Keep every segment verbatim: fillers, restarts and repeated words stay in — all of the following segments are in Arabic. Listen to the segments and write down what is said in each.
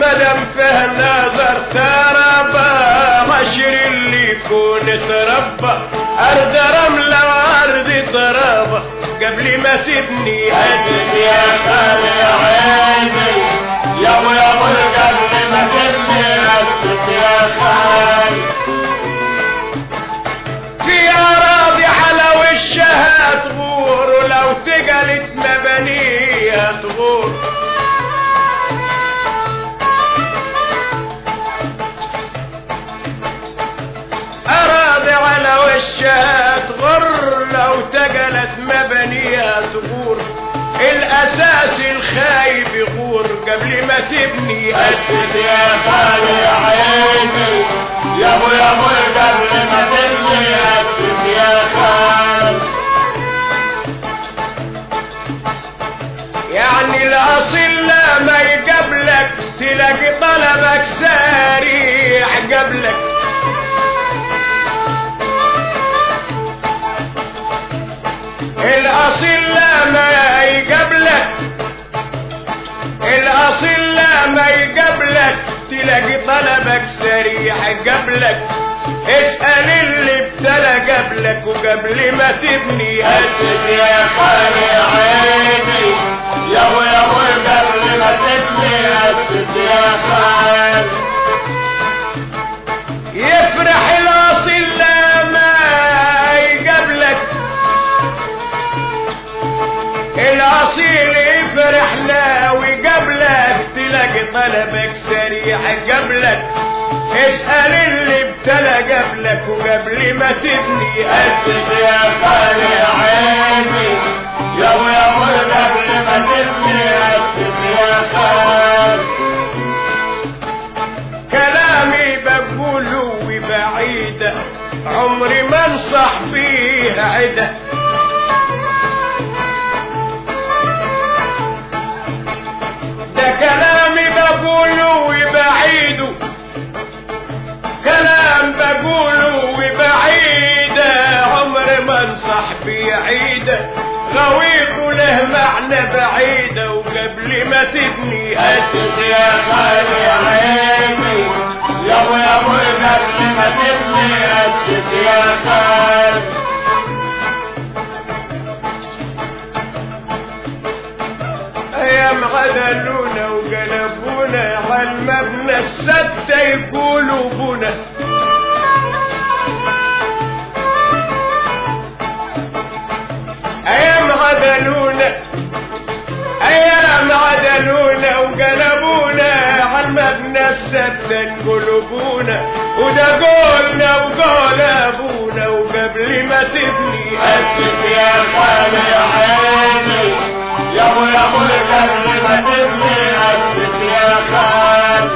مدام فيه نظر تربى عشر اللي يكون تربى ارض رملة وارض ترابة قبل ما تبني اسس يا خالي يا عيني يا ابو يا ابو قبل ما تبني اسس يا خالي في اراضي على وشها تغور ولو تقلت مبانيها تغور اراضي على وشها تغر لو تقلت مبانيها تغور الاساس الخايب يغور قبل ما تبني اسس يا خالي يا عيني يا ابو يا ابو قبل ما تبني اسس يا خالي يعني الاصل ما يقبلك تلاقي طلبك سريع قبلك الاصل ما يقبلك الاصل ما يقبلك تلاقي طلبك سريع قبلك اسأل اللي ابتلى قبلك وقبل ما تبني اسس يا خالي يا عيني يا ابو يا ابو قبل ما تبني اسس يا خالي يفرح الاصل ما يقبلك الاصيل يفرح لا وقبلك تلاقي طلبك سريع قبلك اسأل اللي ابتلى قبلك وقبل ما تبني اسس يا خالي يا عيني يا ابو يا ابو قبل ما تبني اسس يا خالي كلامي بقوله وبعيده عمري ما انصح فيه عده ده كلامي بقوله وبعيده كلام بقوله وبعيده عمري ما انصح فيه عيده غويط له معنى بعيده وقبل ما تبني اسس يا خالي يا عيني يا ابو يا ابو قبل ما تبني اسس يا خالي ايام غدلونا وقلبونا على المبنى السد يقولوا بنا ايام غدلونا ايام غدلونا وقلبونا على المبنى السد قلوبونا وده قولنا وقول ابونا وقبل ما تبني اسس يا خالي يا عيني يا ابو يا ابو قبل ما تبني اسس يا خالي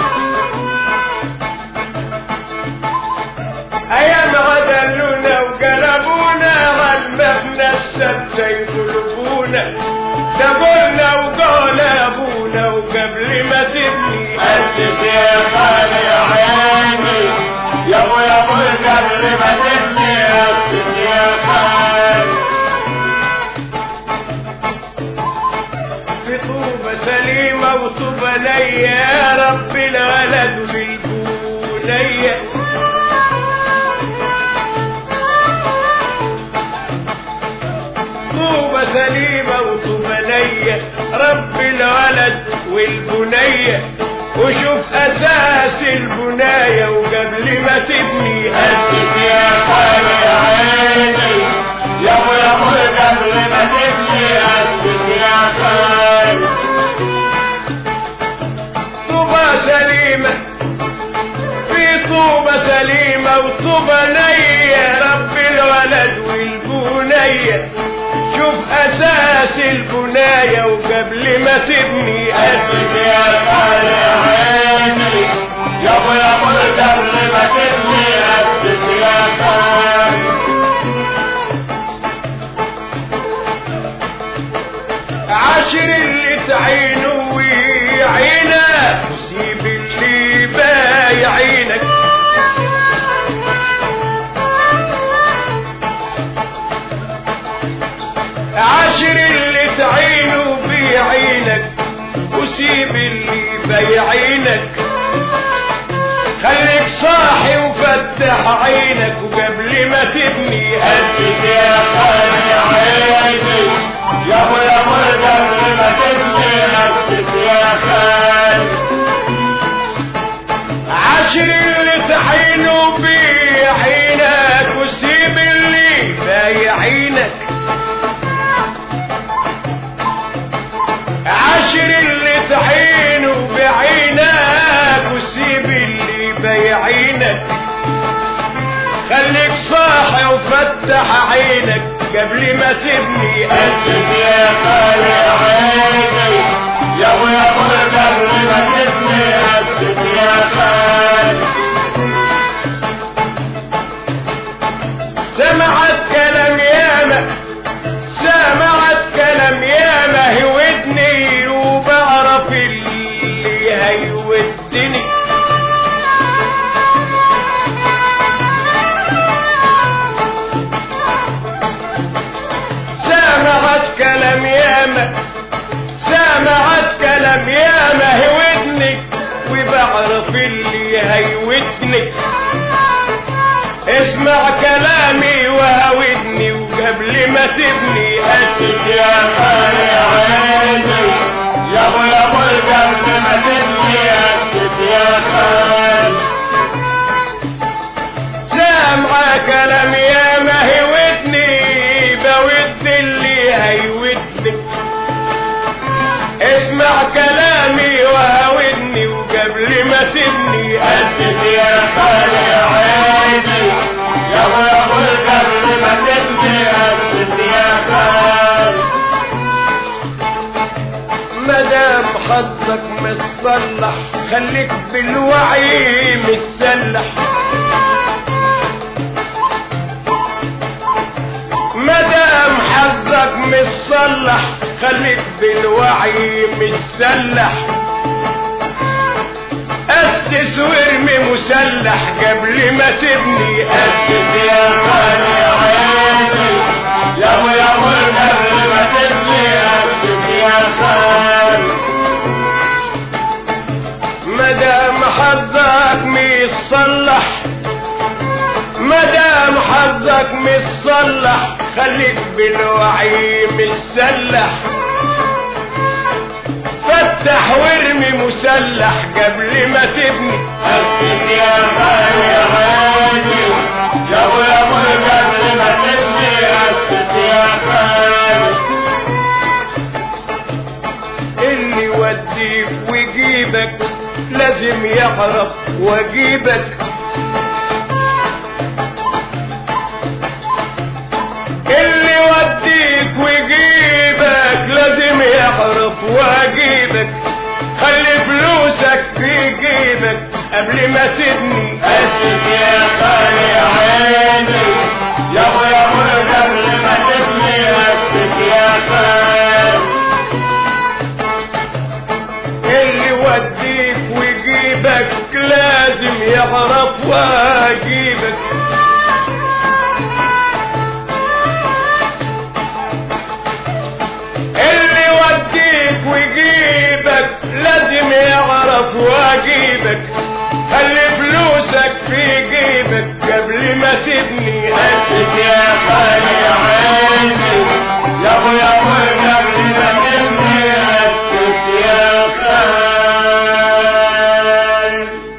ايام غدلونا وقلبونا على المبنى السد يقلبونا ده قولنا وقول ابونا وقبل ما تبني اسس يا خالي يا عيني يا ابو يا ابو قبل ما تبني اسس يا خالي في طوبة سليمة وطوبة نية يا رب الولد والبنية طوبة سليمة وطوبة نية رب الولد والبنية وشوف اساس البناية وقبل ما تبني اسس يا خالي يا عيني يا ابو يا ابو قبل ما تبني اسس يا خالي طوبة سليمة في طوبة سليمة وطوبة نية رب الولد والبنية شوف اساس البناية وقبل ما تبني اسس يا خالي يا عيني يا ابو يا ابو قبل ما تبني اسس يا خالي عشر اللي تعينه ويعينك وسيب اللي بايعينك عشر اللي تعينه بيعينك وسيب اللي بايعينك خليك صاحي وفتح عينك وقبل ما تبني أسس يا خالي عيني يا ابو يا ابو قبل ما تبني أسس يا خالي عاشر اللي تحينوا بعينك وسيب اللي بايعينك عاشر اللي تحينوا بعينك وسيب اللي بايعينك خليك صاحي وفتح عينك قبل ما تبني أسس يا خالي عيني يا ابو يا ابو قبل ما تبني أسس يا خالي سمعت كلام ياما سمعت كلام ياما هودني وبعرف اللي هيودني سمعت كلام ياما سمعت كلام ياما هودني وبعرف اللي هيودني اسمع كلامي وهودني وقبل ما تبني أسس يا خالي عيني يا ابو يا ابو قبل ما تبني أسس يا خالي سامع كلام يا ما هودني بود اللي هيودني اسمع كلامي وهودني وقبل ما تبني أسس يا خالي عيني يا ابو يا ابو قبل ما تبني أسس يا خالي مدام حظك متصلح خليك بالوعي متسلح مدام حظك متصلح خليك بالوعي متسلح أسس وارمي مسلح قبل ما تبني أسس يا خالي عيني يا ابو يا ابو قبل ما تبني أسس يا خالي مدام حظك متصلح مدام حظك متصلح خليك بالوعي متسلح فتح وارمي مسلح قبل ما تبني أسس يا خالي عيني يا ابو يا ابو قبل ما تبني أسس يا خالي اللي يوديك ويجيبك لازم يعرف واجيبك اللي يوديك ويجيبك لازم يعرف واجيبك خلي فلوسك في جيبك قبل ما تبني أسس يا خالي عيني يا ابو يا ابو قبل ما تبني أسس يا خالي اللي يوديك ويجيبك لازم يعرف واجيبك